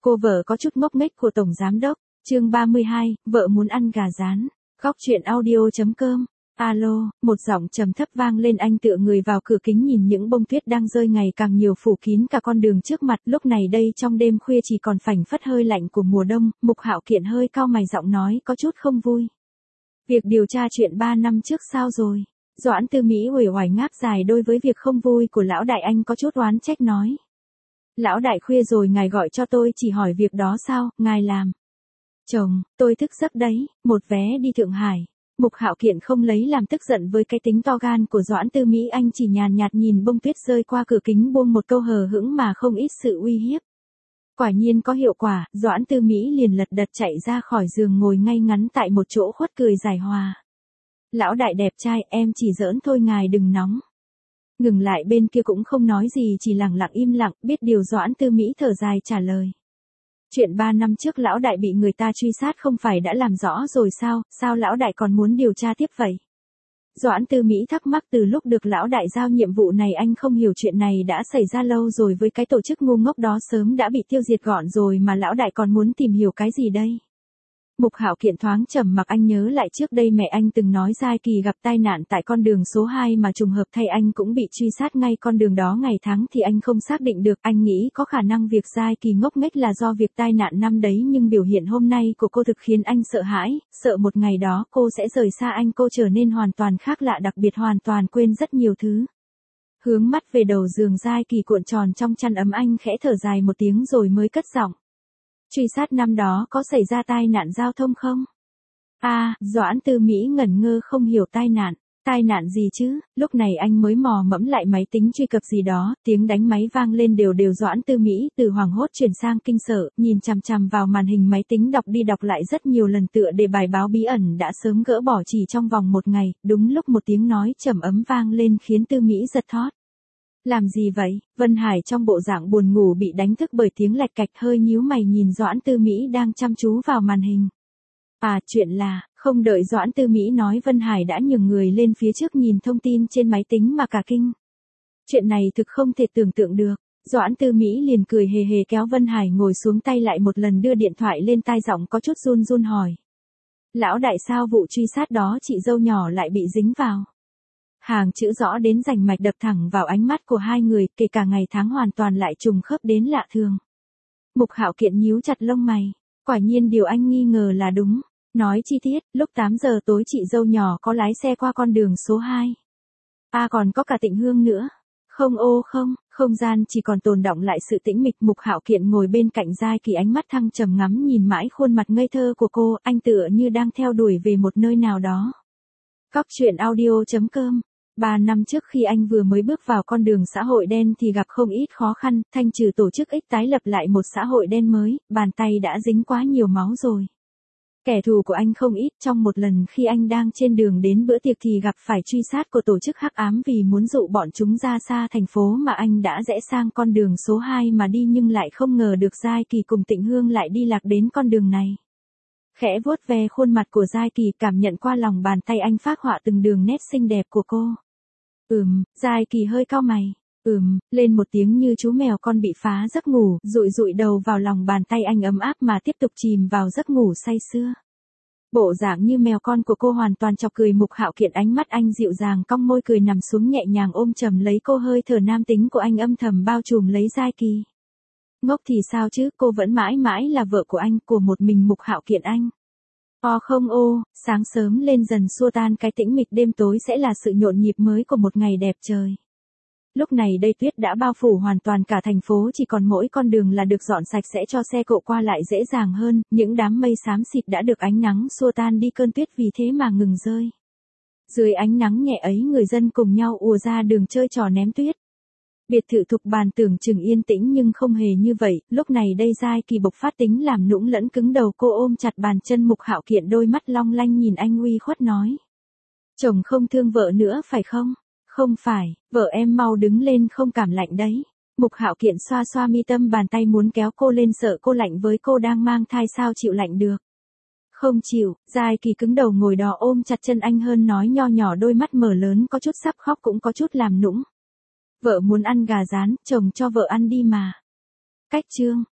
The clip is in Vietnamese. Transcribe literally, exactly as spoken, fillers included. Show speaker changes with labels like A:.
A: Cô vợ có chút ngốc nghếch của Tổng Giám Đốc, chương ba mươi hai, vợ muốn ăn gà rán. Góc chuyện audio.com. Alo, một giọng trầm thấp vang lên, anh tựa người vào cửa kính nhìn những bông tuyết đang rơi ngày càng nhiều phủ kín cả con đường trước mặt. Lúc này đây trong đêm khuya chỉ còn phảnh phất hơi lạnh của mùa đông, Mục Hạo Kiện hơi cau mày, giọng nói có chút không vui. Việc điều tra chuyện ba năm trước sao rồi? Doãn Tư Mỹ uể oải ngáp dài đôi với việc không vui của lão đại, anh có chút oán trách nói. Lão đại, khuya rồi ngài gọi cho tôi chỉ hỏi việc đó sao, ngài làm. Chồng, tôi thức giấc đấy, một vé đi Thượng Hải. Mục Hạo Kiện không lấy làm tức giận với cái tính to gan của Doãn Tư Mỹ, anh chỉ nhàn nhạt nhìn bông tuyết rơi qua cửa kính buông một câu hờ hững mà không ít sự uy hiếp. Quả nhiên có hiệu quả, Doãn Tư Mỹ liền lật đật chạy ra khỏi giường, ngồi ngay ngắn tại một chỗ khuất cười giải hòa. Lão đại đẹp trai, em chỉ giỡn thôi, ngài đừng nóng. Ngừng lại bên kia cũng không nói gì, chỉ lặng lặng im lặng, biết điều Doãn Tư Mỹ thở dài trả lời. Chuyện ba năm trước lão đại bị người ta truy sát không phải đã làm rõ rồi sao, sao lão đại còn muốn điều tra tiếp vậy? Doãn Tư Mỹ thắc mắc, từ lúc được lão đại giao nhiệm vụ này anh không hiểu chuyện này đã xảy ra lâu rồi, với cái tổ chức ngu ngốc đó sớm đã bị tiêu diệt gọn rồi mà lão đại còn muốn tìm hiểu cái gì đây? Mục Hạo Kiện thoáng trầm mặc, anh nhớ lại trước đây mẹ anh từng nói Giai Kỳ gặp tai nạn tại con đường số hai mà trùng hợp thay anh cũng bị truy sát ngay con đường đó ngày tháng thì anh không xác định được, anh nghĩ có khả năng việc Giai Kỳ ngốc nghếch là do việc tai nạn năm đấy, nhưng biểu hiện hôm nay của cô thực khiến anh sợ hãi, sợ một ngày đó cô sẽ rời xa anh, cô trở nên hoàn toàn khác lạ, đặc biệt hoàn toàn quên rất nhiều thứ. Hướng mắt về đầu giường Giai Kỳ cuộn tròn trong chăn ấm, anh khẽ thở dài một tiếng rồi mới cất giọng. Truy sát năm đó có xảy ra tai nạn giao thông không? A, à, Doãn Tư Mỹ ngẩn ngơ không hiểu, tai nạn, tai nạn gì chứ? Lúc này anh mới mò mẫm lại máy tính truy cập gì đó, tiếng đánh máy vang lên đều đều. Doãn Tư Mỹ từ hoảng hốt chuyển sang kinh sợ, nhìn chằm chằm vào màn hình máy tính, đọc đi đọc lại rất nhiều lần, tựa đề bài báo bí ẩn đã sớm gỡ bỏ chỉ trong vòng một ngày. Đúng lúc một tiếng nói trầm ấm vang lên khiến Tư Mỹ giật thót. Làm gì vậy? Vân Hải trong bộ dạng buồn ngủ bị đánh thức bởi tiếng lạch cạch, hơi nhíu mày nhìn Doãn Tư Mỹ đang chăm chú vào màn hình. À, chuyện là, không đợi Doãn Tư Mỹ nói, Vân Hải đã nhường người lên phía trước nhìn thông tin trên máy tính mà cả kinh. Chuyện này thực không thể tưởng tượng được. Doãn Tư Mỹ liền cười hề hề kéo Vân Hải ngồi xuống, tay lại một lần đưa điện thoại lên tai, giọng có chút run run hỏi. Lão đại, sao vụ truy sát đó chị dâu nhỏ lại bị dính vào? Hàng chữ rõ đến rành mạch đập thẳng vào ánh mắt của hai người, kể cả ngày tháng hoàn toàn lại trùng khớp đến lạ thường. Mục Hạo Kiện nhíu chặt lông mày, quả nhiên điều anh nghi ngờ là đúng. Nói chi tiết, lúc tám giờ tối chị dâu nhỏ có lái xe qua con đường số hai. À, còn có cả Tịnh Hương nữa. Không, ô không, không gian chỉ còn tồn đọng lại sự tĩnh mịch. Mục Hạo Kiện ngồi bên cạnh Giai Kỳ, ánh mắt thăng trầm ngắm nhìn mãi khuôn mặt ngây thơ của cô, anh tựa như đang theo đuổi về một nơi nào đó. Góc chuyện audio.com. Ba năm trước khi anh vừa mới bước vào con đường xã hội đen thì gặp không ít khó khăn, thanh trừ tổ chức X tái lập lại một xã hội đen mới, bàn tay đã dính quá nhiều máu rồi. Kẻ thù của anh không ít, trong một lần khi anh đang trên đường đến bữa tiệc thì gặp phải truy sát của tổ chức hắc ám, vì muốn dụ bọn chúng ra xa thành phố mà anh đã rẽ sang con đường số hai mà đi, nhưng lại không ngờ được Giai Kỳ cùng Tịnh Hương lại đi lạc đến con đường này. Khẽ vuốt ve khuôn mặt của Giai Kỳ, cảm nhận qua lòng bàn tay anh phác họa từng đường nét xinh đẹp của cô. Ừm, Giai Kỳ hơi cau mày. Ừm, lên một tiếng như chú mèo con bị phá giấc ngủ, dụi dụi đầu vào lòng bàn tay anh ấm áp mà tiếp tục chìm vào giấc ngủ say sưa. Bộ dạng như mèo con của cô hoàn toàn chọc cười Mục Hạo Kiện, ánh mắt anh dịu dàng, cong môi cười, nằm xuống nhẹ nhàng ôm chầm lấy cô, hơi thở nam tính của anh âm thầm bao trùm lấy Giai Kỳ. Ngốc thì sao chứ, cô vẫn mãi mãi là vợ của anh, của một mình Mục Hạo Kiện anh. O không ô, sáng sớm lên dần xua tan cái tĩnh mịch đêm tối sẽ là sự nhộn nhịp mới của một ngày đẹp trời. Lúc này đây tuyết đã bao phủ hoàn toàn cả thành phố, chỉ còn mỗi con đường là được dọn sạch sẽ cho xe cộ qua lại dễ dàng hơn, những đám mây xám xịt đã được ánh nắng xua tan đi cơn tuyết, vì thế mà ngừng rơi. Dưới ánh nắng nhẹ ấy, người dân cùng nhau ùa ra đường chơi trò ném tuyết. Biệt thự Thục Bàn tưởng chừng yên tĩnh nhưng không hề như vậy, lúc này đây Giai Kỳ bộc phát tính làm nũng lẫn cứng đầu, cô ôm chặt bàn chân Mục Hạo Kiện, đôi mắt long lanh nhìn anh uy khuất nói. Chồng không thương vợ nữa phải không? Không phải, vợ em mau đứng lên không cảm lạnh đấy. Mục Hạo Kiện xoa xoa mi tâm, bàn tay muốn kéo cô lên, sợ cô lạnh với cô đang mang thai sao chịu lạnh được. Không chịu, Giai Kỳ cứng đầu ngồi đó ôm chặt chân anh hơn nói nho nhỏ, đôi mắt mở lớn có chút sắp khóc cũng có chút làm nũng. Vợ muốn ăn gà rán, chồng cho vợ ăn đi mà. Cách chương.